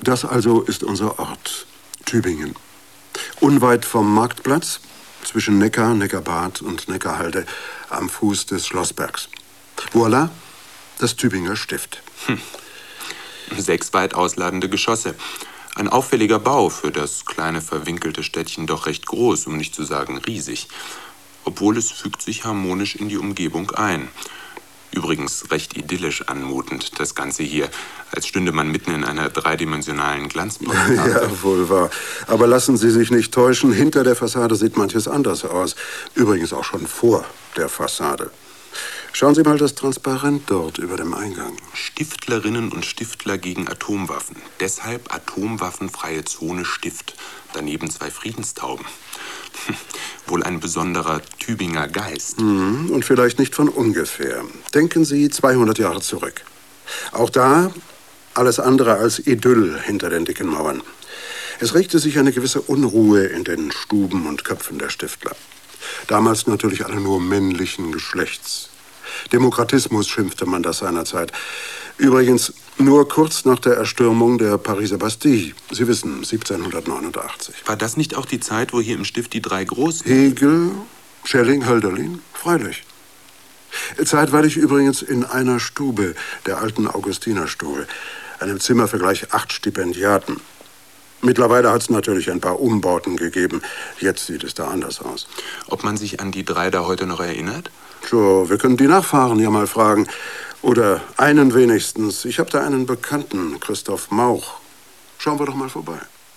Das also ist unser Ort, Tübingen. Unweit vom Marktplatz, zwischen Neckar, Neckarbad und Neckarhalde, am Fuß des Schlossbergs. Voilà, das Tübinger Stift. 6 weit ausladende Geschosse. Ein auffälliger Bau, für das kleine verwinkelte Städtchen doch recht groß, um nicht zu sagen riesig. Obwohl es fügt sich harmonisch in die Umgebung ein. Übrigens recht idyllisch anmutend, das Ganze hier, als stünde man mitten in einer dreidimensionalen Glanzpropaganda. Ja, wohl wahr. Aber lassen Sie sich nicht täuschen, hinter der Fassade sieht manches anders aus. Übrigens auch schon vor der Fassade. Schauen Sie mal das Transparent dort über dem Eingang. Stiftlerinnen und Stiftler gegen Atomwaffen. Deshalb atomwaffenfreie Zone Stift. Daneben 2 Friedenstauben. Wohl ein besonderer Tübinger Geist. Und vielleicht nicht von ungefähr. Denken Sie 200 Jahre zurück. Auch da alles andere als Idyll hinter den dicken Mauern. Es regte sich eine gewisse Unruhe in den Stuben und Köpfen der Stiftler. Damals natürlich alle nur männlichen Geschlechts. Demokratismus schimpfte man das seinerzeit. Übrigens nur kurz nach der Erstürmung der Pariser Bastille. Sie wissen, 1789. War das nicht auch die Zeit, wo hier im Stift die 3 Großen... Hegel, Schelling, Hölderlin? Freilich. Zeitweilig übrigens in einer Stube, der alten Augustinerstube, einem Zimmer für gleich 8 Stipendiaten. Mittlerweile hat es natürlich ein paar Umbauten gegeben. Jetzt sieht es da anders aus. Ob man sich an die 3 da heute noch erinnert? So, wir können die Nachfahren ja mal fragen. Oder einen wenigstens. Ich habe da einen Bekannten, Christoph Mauch. Schauen wir doch mal vorbei.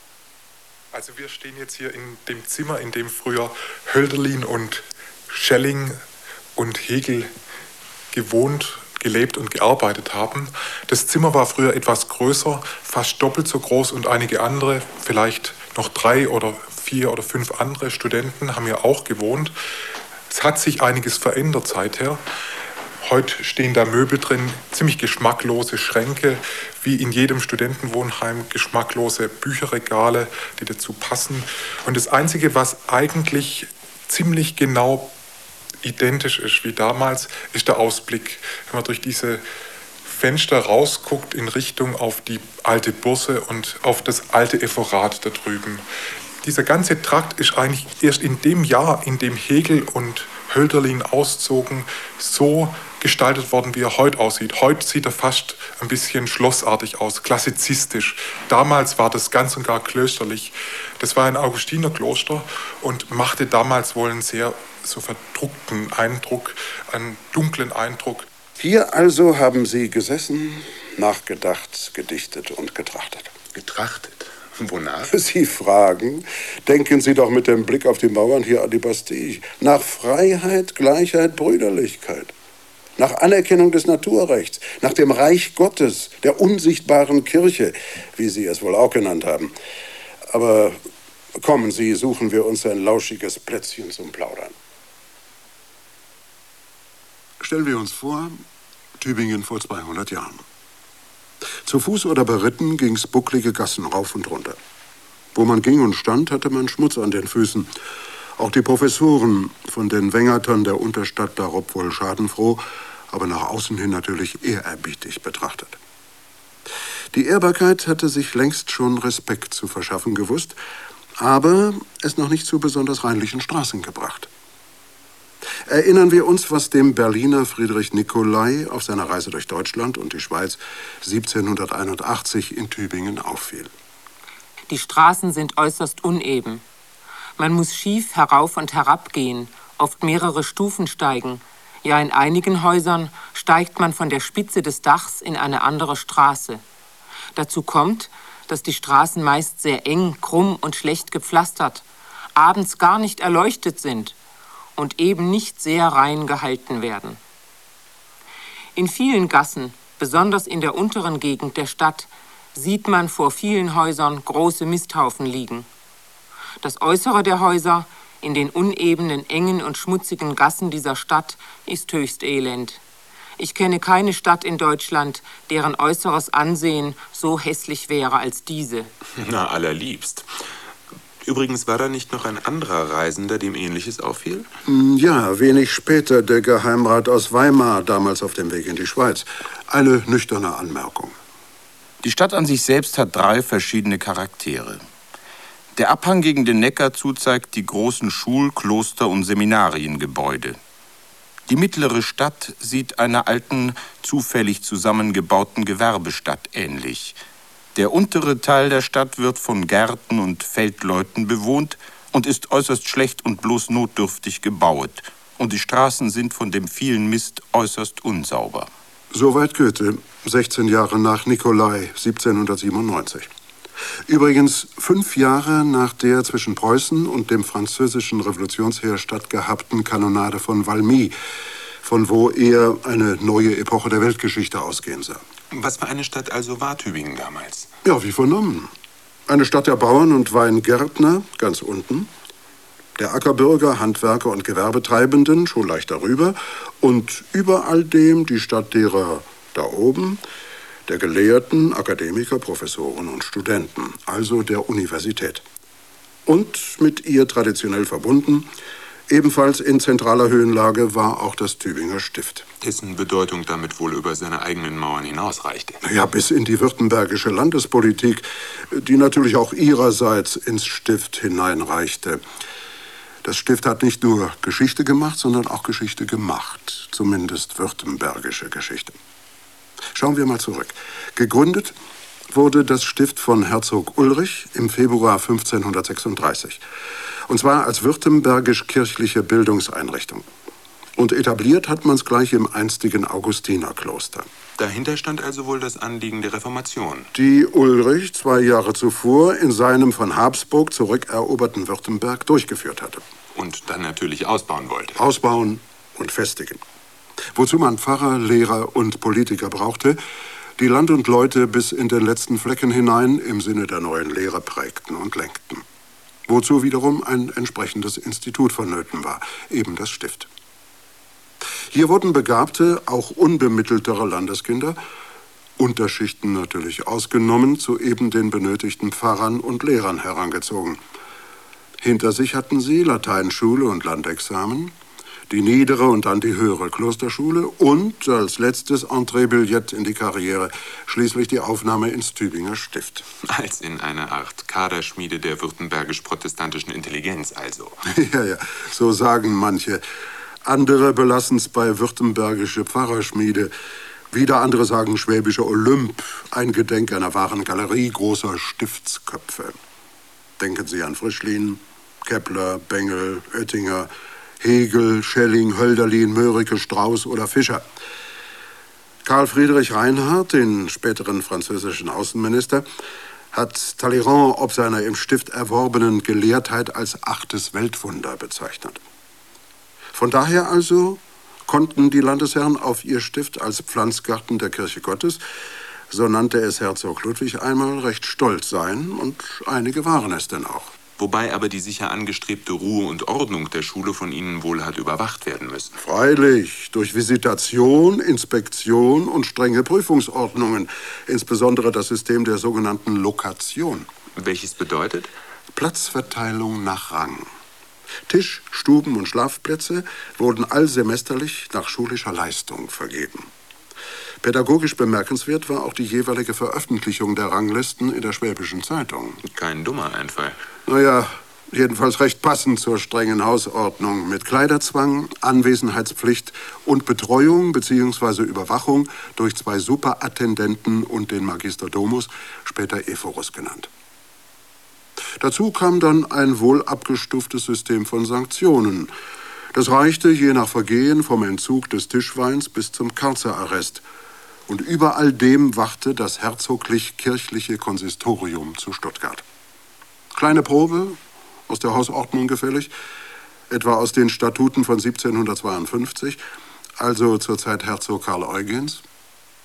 Also wir stehen jetzt hier in dem Zimmer, in dem früher Hölderlin und Schelling und Hegel gewohnt, gelebt und gearbeitet haben. Das Zimmer war früher etwas größer, fast doppelt so groß, und einige andere, vielleicht noch 3 oder 4 oder 5 andere Studenten haben hier auch gewohnt. Es hat sich einiges verändert seither. Heute stehen da Möbel drin, ziemlich geschmacklose Schränke, wie in jedem Studentenwohnheim, geschmacklose Bücherregale, die dazu passen. Und das Einzige, was eigentlich ziemlich genau identisch ist wie damals, ist der Ausblick. Wenn man durch diese Fenster rausguckt in Richtung auf die alte Börse und auf das alte Evorat da drüben. Dieser ganze Trakt ist eigentlich erst in dem Jahr, in dem Hegel und Hölderlin auszogen, so gestaltet worden, wie er heute aussieht. Heute sieht er fast ein bisschen schlossartig aus, klassizistisch. Damals war das ganz und gar klösterlich. Das war ein Augustinerkloster und machte damals wohl einen sehr so verdruckten Eindruck, einen dunklen Eindruck. Hier also haben Sie gesessen, nachgedacht, gedichtet und getrachtet. Getrachtet? Wonach? Sie fragen, denken Sie doch mit dem Blick auf die Mauern hier an die Bastille. Nach Freiheit, Gleichheit, Brüderlichkeit. Nach Anerkennung des Naturrechts. Nach dem Reich Gottes, der unsichtbaren Kirche, wie Sie es wohl auch genannt haben. Aber kommen Sie, suchen wir uns ein lauschiges Plätzchen zum Plaudern. Stellen wir uns vor, Tübingen vor 200 Jahren. Zu Fuß oder beritten ging's bucklige Gassen rauf und runter. Wo man ging und stand, hatte man Schmutz an den Füßen. Auch die Professoren, von den Wengertern der Unterstadt darob wohl schadenfroh, aber nach außen hin natürlich ehrerbietig betrachtet. Die Ehrbarkeit hatte sich längst schon Respekt zu verschaffen gewusst, aber es noch nicht zu besonders reinlichen Straßen gebracht. Erinnern wir uns, was dem Berliner Friedrich Nicolai auf seiner Reise durch Deutschland und die Schweiz 1781 in Tübingen auffiel. Die Straßen sind äußerst uneben. Man muss schief herauf und herab gehen, oft mehrere Stufen steigen. Ja, in einigen Häusern steigt man von der Spitze des Dachs in eine andere Straße. Dazu kommt, dass die Straßen meist sehr eng, krumm und schlecht gepflastert, abends gar nicht erleuchtet sind und eben nicht sehr rein gehalten werden. In vielen Gassen, besonders in der unteren Gegend der Stadt, sieht man vor vielen Häusern große Misthaufen liegen. Das Äußere der Häuser, in den unebenen, engen und schmutzigen Gassen dieser Stadt, ist höchst elend. Ich kenne keine Stadt in Deutschland, deren äußeres Ansehen so hässlich wäre als diese. Na, allerliebst. Übrigens war da nicht noch ein anderer Reisender, dem Ähnliches auffiel? Ja, wenig später der Geheimrat aus Weimar, damals auf dem Weg in die Schweiz. Eine nüchterne Anmerkung. Die Stadt an sich selbst hat 3 verschiedene Charaktere. Der Abhang gegen den Neckar zu zeigt die großen Schul-, Kloster- und Seminariengebäude. Die mittlere Stadt sieht einer alten, zufällig zusammengebauten Gewerbestadt ähnlich. Der untere Teil der Stadt wird von Gärten und Feldleuten bewohnt und ist äußerst schlecht und bloß notdürftig gebaut. Und die Straßen sind von dem vielen Mist äußerst unsauber. Soweit Goethe, 16 Jahre nach Nikolai, 1797. Übrigens 5 Jahre nach der zwischen Preußen und dem französischen Revolutionsheer stattgehabten Kanonade von Valmy, von wo er eine neue Epoche der Weltgeschichte ausgehen sah. Was für eine Stadt also war Tübingen damals? Ja, wie vernommen. Eine Stadt der Bauern und Weingärtner, ganz unten. Der Ackerbürger, Handwerker und Gewerbetreibenden, schon leicht darüber. Und über all dem die Stadt derer da oben, der Gelehrten, Akademiker, Professoren und Studenten, also der Universität. Und mit ihr traditionell verbunden, ebenfalls in zentraler Höhenlage, war auch das Tübinger Stift. Dessen Bedeutung damit wohl über seine eigenen Mauern hinausreichte. Ja, bis in die württembergische Landespolitik, die natürlich auch ihrerseits ins Stift hineinreichte. Das Stift hat nicht nur Geschichte gemacht, sondern auch Geschichte gemacht, zumindest württembergische Geschichte. Schauen wir mal zurück. Gegründet wurde das Stift von Herzog Ulrich im Februar 1536. Und zwar als württembergisch-kirchliche Bildungseinrichtung. Und etabliert hat man es gleich im einstigen Augustinerkloster. Dahinter stand also wohl das Anliegen der Reformation. Die Ulrich 2 Jahre zuvor in seinem von Habsburg zurückeroberten Württemberg durchgeführt hatte. Und dann natürlich ausbauen wollte. Ausbauen und festigen. Wozu man Pfarrer, Lehrer und Politiker brauchte, die Land und Leute bis in den letzten Flecken hinein im Sinne der neuen Lehre prägten und lenkten. Wozu wiederum ein entsprechendes Institut vonnöten war, eben das Stift. Hier wurden begabte, auch unbemitteltere Landeskinder, Unterschichten natürlich ausgenommen, zu eben den benötigten Pfarrern und Lehrern herangezogen. Hinter sich hatten sie Lateinschule und Landexamen, die niedere und dann die höhere Klosterschule und als letztes Entreebillett in die Karriere schließlich die Aufnahme ins Tübinger Stift. Als in eine Art Kaderschmiede der württembergisch-protestantischen Intelligenz also. Ja, so sagen manche. Andere belassen's bei württembergische Pfarrerschmiede. Wieder andere sagen schwäbische Olymp, eingedenk einer wahren Galerie großer Stiftsköpfe. Denken Sie an Frischlin, Kepler, Bengel, Oettinger, Hegel, Schelling, Hölderlin, Mörike, Strauß oder Fischer. Karl Friedrich Reinhardt, den späteren französischen Außenminister, hat Talleyrand ob seiner im Stift erworbenen Gelehrtheit als 8. Weltwunder bezeichnet. Von daher also konnten die Landesherren auf ihr Stift als Pflanzgarten der Kirche Gottes, so nannte es Herzog Ludwig einmal, recht stolz sein, und einige waren es denn auch. Wobei aber die sicher angestrebte Ruhe und Ordnung der Schule von ihnen wohl hat überwacht werden müssen. Freilich, durch Visitation, Inspektion und strenge Prüfungsordnungen, insbesondere das System der sogenannten Lokation. Welches bedeutet? Platzverteilung nach Rang. Tisch-, Stuben- und Schlafplätze wurden allsemesterlich nach schulischer Leistung vergeben. Pädagogisch bemerkenswert war auch die jeweilige Veröffentlichung der Ranglisten in der Schwäbischen Zeitung. Kein dummer Einfall. Naja, jedenfalls recht passend zur strengen Hausordnung mit Kleiderzwang, Anwesenheitspflicht und Betreuung bzw. Überwachung durch 2 Superattendenten und den Magister Domus, später Ephorus genannt. Dazu kam dann ein wohl abgestuftes System von Sanktionen. Das reichte je nach Vergehen vom Entzug des Tischweins bis zum Karzerarrest. Und über all dem wachte das herzoglich-kirchliche Konsistorium zu Stuttgart. Kleine Probe, aus der Hausordnung gefällig, etwa aus den Statuten von 1752, also zur Zeit Herzog Karl Eugens.